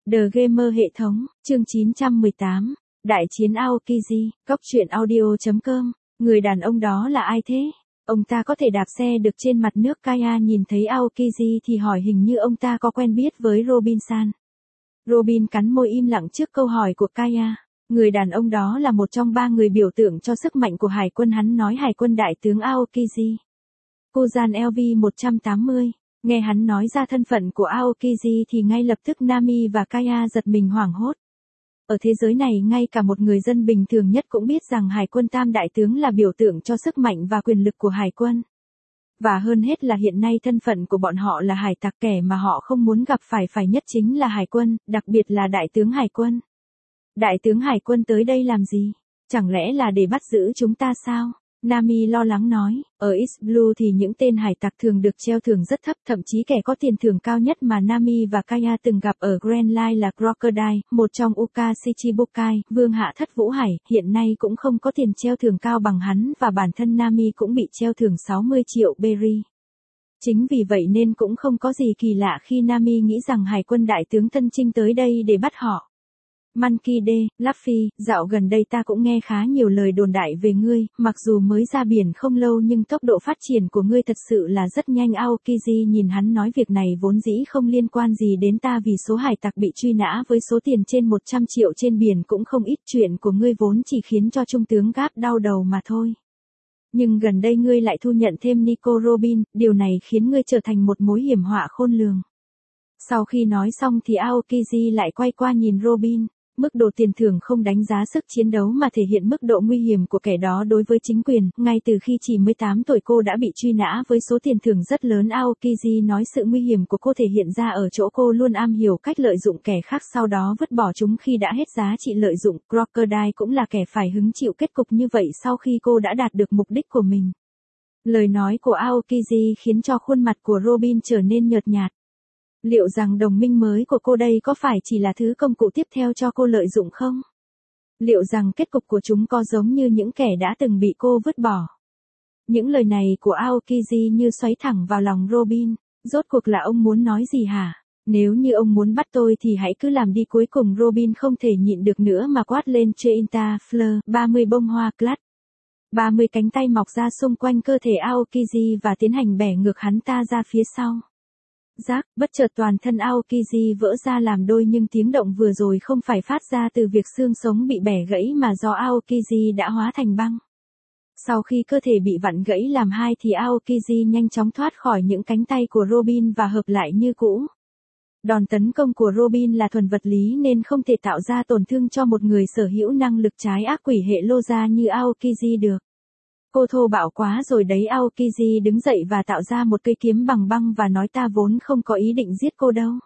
The Gamer hệ thống, chương 918, Đại chiến Aokiji, Cóc truyện audio.com, người đàn ông đó là ai thế? Ông ta có thể đạp xe được trên mặt nước. Kaya nhìn thấy Aokiji thì hỏi hình như ông ta có quen biết với Robin-san. Robin cắn môi im lặng trước câu hỏi của Kaya. Người đàn ông đó là một trong 3 người biểu tượng cho sức mạnh của hải quân, hắn nói hải quân đại tướng Aokiji. Kujan LV-180. Nghe hắn nói ra thân phận của Aokiji thì ngay lập tức Nami và Kaya giật mình hoảng hốt. Ở thế giới này ngay cả một người dân bình thường nhất cũng biết rằng hải quân tam đại tướng là biểu tượng cho sức mạnh và quyền lực của hải quân. Và hơn hết là hiện nay thân phận của bọn họ là hải tặc, kẻ mà họ không muốn gặp phải nhất chính là hải quân, đặc biệt là đại tướng hải quân. Đại tướng hải quân tới đây làm gì? Chẳng lẽ là để bắt giữ chúng ta sao? Nami lo lắng nói, ở East Blue thì những tên hải tặc thường được treo thưởng rất thấp, thậm chí kẻ có tiền thưởng cao nhất mà Nami và Kaya từng gặp ở Grand Line là Crocodile, một trong Uka Shichibukai, vương hạ thất vũ hải, hiện nay cũng không có tiền treo thưởng cao bằng hắn và bản thân Nami cũng bị treo thưởng 60 triệu berry. Chính vì vậy nên cũng không có gì kỳ lạ khi Nami nghĩ rằng hải quân đại tướng Tân Trinh tới đây để bắt họ. Monkey D, Luffy, dạo gần đây ta cũng nghe khá nhiều lời đồn đại về ngươi, mặc dù mới ra biển không lâu nhưng tốc độ phát triển của ngươi thật sự là rất nhanh. Aokiji nhìn hắn nói việc này vốn dĩ không liên quan gì đến ta vì số hải tặc bị truy nã với số tiền trên 100 triệu trên biển cũng không ít, chuyện của ngươi vốn chỉ khiến cho trung tướng Gap đau đầu mà thôi. Nhưng gần đây ngươi lại thu nhận thêm Nico Robin, điều này khiến ngươi trở thành một mối hiểm họa khôn lường. Sau khi nói xong thì Aokiji lại quay qua nhìn Robin. Mức độ tiền thưởng không đánh giá sức chiến đấu mà thể hiện mức độ nguy hiểm của kẻ đó đối với chính quyền. Ngay từ khi chỉ 18 tuổi cô đã bị truy nã với số tiền thưởng rất lớn. Aokiji nói sự nguy hiểm của cô thể hiện ra ở chỗ cô luôn am hiểu cách lợi dụng kẻ khác sau đó vứt bỏ chúng khi đã hết giá trị lợi dụng. Crocodile cũng là kẻ phải hứng chịu kết cục như vậy sau khi cô đã đạt được mục đích của mình. Lời nói của Aokiji khiến cho khuôn mặt của Robin trở nên nhợt nhạt. Liệu rằng đồng minh mới của cô đây có phải chỉ là thứ công cụ tiếp theo cho cô lợi dụng không? Liệu rằng kết cục của chúng có giống như những kẻ đã từng bị cô vứt bỏ? Những lời này của Aokiji như xoáy thẳng vào lòng Robin. Rốt cuộc là ông muốn nói gì hả? Nếu như ông muốn bắt tôi thì hãy cứ làm đi. Cuối cùng Robin không thể nhịn được nữa mà quát lên Cheinta Fleur, 30 bông hoa clutch. 30 cánh tay mọc ra xung quanh cơ thể Aokiji và tiến hành bẻ ngược hắn ta ra phía sau. Rác, bất chợt toàn thân Aokiji vỡ ra làm đôi, nhưng tiếng động vừa rồi không phải phát ra từ việc xương sống bị bẻ gãy mà do Aokiji đã hóa thành băng. Sau khi cơ thể bị vặn gãy làm hai thì Aokiji nhanh chóng thoát khỏi những cánh tay của Robin và hợp lại như cũ. Đòn tấn công của Robin là thuần vật lý nên không thể tạo ra tổn thương cho một người sở hữu năng lực trái ác quỷ hệ Loza như Aokiji được. Cô thô bạo quá rồi đấy. Aokiji đứng dậy và tạo ra một cây kiếm bằng băng và nói ta vốn không có ý định giết cô đâu.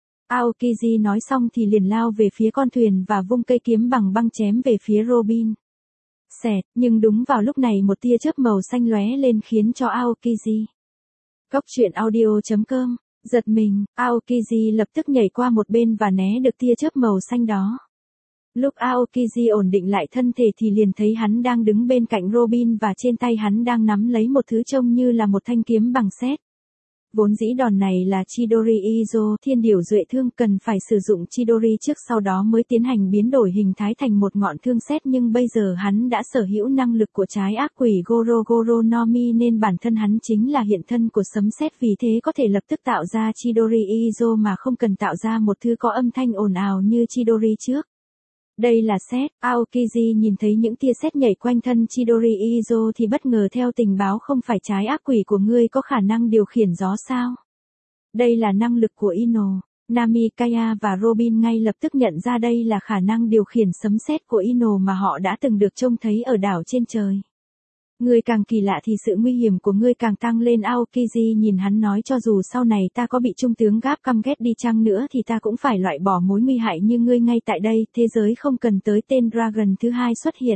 Aokiji nói xong thì liền lao về phía con thuyền và vung cây kiếm bằng băng chém về phía Robin. Xẹt, nhưng đúng vào lúc này một tia chớp màu xanh lóe lên khiến cho Aokiji. Cóc truyện audio.com, giật mình, Aokiji lập tức nhảy qua một bên và né được tia chớp màu xanh đó. Lúc Aokiji ổn định lại thân thể thì liền thấy hắn đang đứng bên cạnh Robin và trên tay hắn đang nắm lấy một thứ trông như là một thanh kiếm bằng sét. Vốn dĩ đòn này là Chidori Izo, thiên điểu duệ thương, cần phải sử dụng Chidori trước sau đó mới tiến hành biến đổi hình thái thành một ngọn thương sét, nhưng bây giờ hắn đã sở hữu năng lực của trái ác quỷ Goro Goro no Mi nên bản thân hắn chính là hiện thân của sấm sét, vì thế có thể lập tức tạo ra Chidori Izo mà không cần tạo ra một thứ có âm thanh ồn ào như Chidori trước. Đây là sét. Aokiji nhìn thấy những tia sét nhảy quanh thân Chidori Izo thì bất ngờ. Theo tình báo không phải trái ác quỷ của ngươi có khả năng điều khiển gió sao? Đây là năng lực của Ino. Nami, Kaya và Robin ngay lập tức nhận ra đây là khả năng điều khiển sấm sét của Ino mà họ đã từng được trông thấy ở đảo trên trời. Ngươi càng kỳ lạ thì sự nguy hiểm của ngươi càng tăng lên. Aokiji nhìn hắn nói cho dù sau này ta có bị trung tướng Gap căm ghét đi chăng nữa thì ta cũng phải loại bỏ mối nguy hại như ngươi ngay tại đây, thế giới không cần tới tên Dragon thứ hai xuất hiện.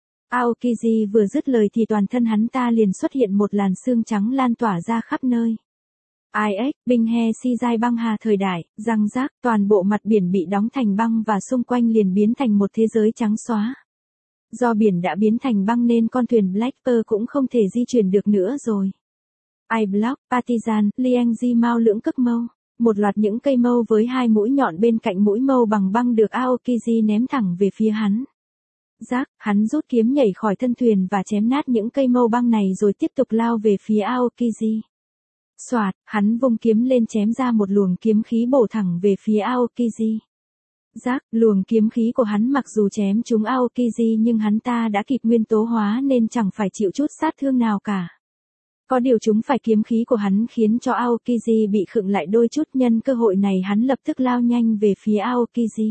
Aokiji vừa dứt lời thì toàn thân hắn ta liền xuất hiện một làn sương trắng lan tỏa ra khắp nơi. IX, binh he si giai băng hà thời đại, răng rác, toàn bộ mặt biển bị đóng thành băng và xung quanh liền biến thành một thế giới trắng xóa. Do biển đã biến thành băng nên con thuyền Black Pearl cũng không thể di chuyển được nữa rồi. iBlock, Partizan, Liangji Mao lưỡng cức mâu. Một loạt những cây mâu với hai mũi nhọn bên cạnh mũi mâu bằng băng được Aokiji ném thẳng về phía hắn. Rác, hắn rút kiếm nhảy khỏi thân thuyền và chém nát những cây mâu băng này rồi tiếp tục lao về phía Aokiji. Soạt, hắn vung kiếm lên chém ra một luồng kiếm khí bổ thẳng về phía Aokiji. Rác, luồng kiếm khí của hắn mặc dù chém trúng Aokiji nhưng hắn ta đã kịp nguyên tố hóa nên chẳng phải chịu chút sát thương nào cả. Có điều chúng phải kiếm khí của hắn khiến cho Aokiji bị khựng lại đôi chút, nhân cơ hội này hắn lập tức lao nhanh về phía Aokiji.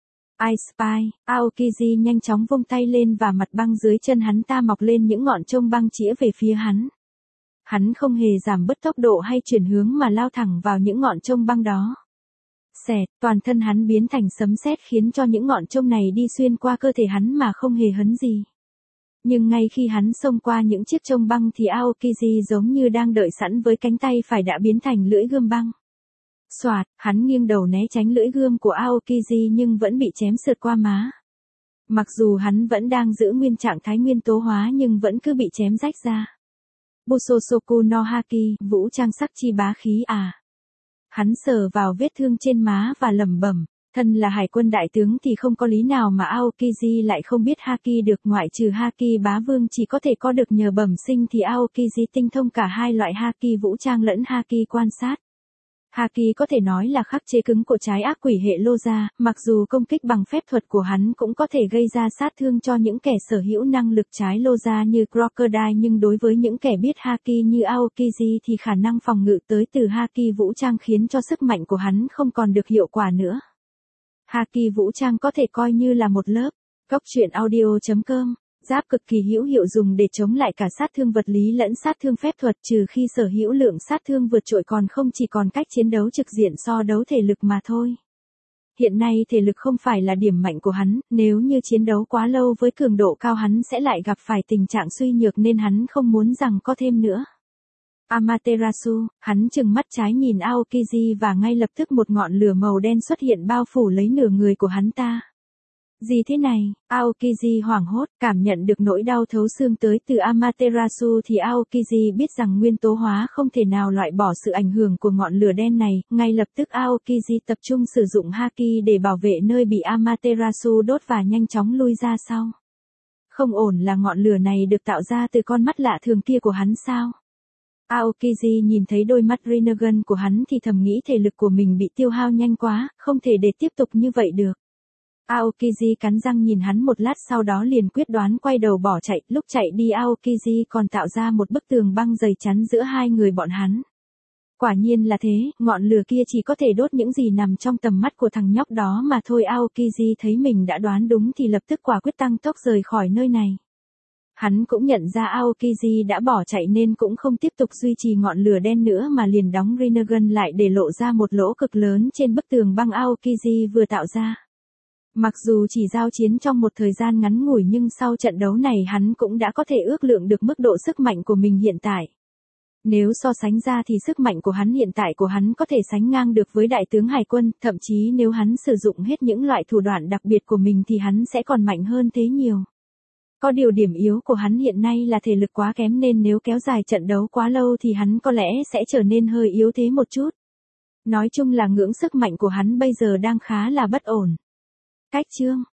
I Spy, Aokiji nhanh chóng vung tay lên và mặt băng dưới chân hắn ta mọc lên những ngọn chông băng chĩa về phía hắn. Hắn không hề giảm bớt tốc độ hay chuyển hướng mà lao thẳng vào những ngọn chông băng đó. Xẹt, toàn thân hắn biến thành sấm sét khiến cho những ngọn chông này đi xuyên qua cơ thể hắn mà không hề hấn gì. Nhưng ngay khi hắn xông qua những chiếc chông băng thì Aokiji giống như đang đợi sẵn với cánh tay phải đã biến thành lưỡi gươm băng. Soạt, hắn nghiêng đầu né tránh lưỡi gươm của Aokiji nhưng vẫn bị chém sượt qua má. Mặc dù hắn vẫn đang giữ nguyên trạng thái nguyên tố hóa nhưng vẫn cứ bị chém rách ra. Busosoku no Haki, vũ trang sắc chi bá khí à. Hắn sờ vào vết thương trên má và lẩm bẩm, thân là hải quân đại tướng thì không có lý nào mà Aokiji lại không biết Haki được, ngoại trừ Haki bá vương chỉ có thể có được nhờ bẩm sinh thì Aokiji tinh thông cả hai loại Haki vũ trang lẫn Haki quan sát. Haki có thể nói là khắc chế cứng của trái ác quỷ hệ Loza, mặc dù công kích bằng phép thuật của hắn cũng có thể gây ra sát thương cho những kẻ sở hữu năng lực trái Loza như Crocodile, nhưng đối với những kẻ biết Haki như Aokiji thì khả năng phòng ngự tới từ Haki vũ trang khiến cho sức mạnh của hắn không còn được hiệu quả nữa. Haki vũ trang có thể coi như là một lớp. Cốc truyện audio.com. Giáp cực kỳ hữu hiệu dùng để chống lại cả sát thương vật lý lẫn sát thương phép thuật, trừ khi sở hữu lượng sát thương vượt trội, còn không chỉ còn cách chiến đấu trực diện so đấu thể lực mà thôi. Hiện nay thể lực không phải là điểm mạnh của hắn, nếu như chiến đấu quá lâu với cường độ cao hắn sẽ lại gặp phải tình trạng suy nhược nên hắn không muốn rằng có thêm nữa. Amaterasu, hắn trừng mắt trái nhìn Aokiji và ngay lập tức một ngọn lửa màu đen xuất hiện bao phủ lấy nửa người của hắn ta. Gì thế này? Aokiji hoảng hốt, cảm nhận được nỗi đau thấu xương tới từ Amaterasu thì Aokiji biết rằng nguyên tố hóa không thể nào loại bỏ sự ảnh hưởng của ngọn lửa đen này, ngay lập tức Aokiji tập trung sử dụng Haki để bảo vệ nơi bị Amaterasu đốt và nhanh chóng lui ra sau. Không ổn, là ngọn lửa này được tạo ra từ con mắt lạ thường kia của hắn sao? Aokiji nhìn thấy đôi mắt Rinnegan của hắn thì thầm nghĩ thể lực của mình bị tiêu hao nhanh quá, không thể để tiếp tục như vậy được. Aokiji cắn răng nhìn hắn một lát sau đó liền quyết đoán quay đầu bỏ chạy, lúc chạy đi Aokiji còn tạo ra một bức tường băng dày chắn giữa hai người bọn hắn. Quả nhiên là thế, ngọn lửa kia chỉ có thể đốt những gì nằm trong tầm mắt của thằng nhóc đó mà thôi. Aokiji thấy mình đã đoán đúng thì lập tức quả quyết tăng tốc rời khỏi nơi này. Hắn cũng nhận ra Aokiji đã bỏ chạy nên cũng không tiếp tục duy trì ngọn lửa đen nữa mà liền đóng Rinnegan lại để lộ ra một lỗ cực lớn trên bức tường băng Aokiji vừa tạo ra. Mặc dù chỉ giao chiến trong một thời gian ngắn ngủi nhưng sau trận đấu này hắn cũng đã có thể ước lượng được mức độ sức mạnh của mình hiện tại. Nếu so sánh ra thì sức mạnh của hắn hiện tại có thể sánh ngang được với đại tướng hải quân, thậm chí nếu hắn sử dụng hết những loại thủ đoạn đặc biệt của mình thì hắn sẽ còn mạnh hơn thế nhiều. Có điều điểm yếu của hắn hiện nay là thể lực quá kém nên nếu kéo dài trận đấu quá lâu thì hắn có lẽ sẽ trở nên hơi yếu thế một chút. Nói chung là ngưỡng sức mạnh của hắn bây giờ đang khá là bất ổn. Cách chương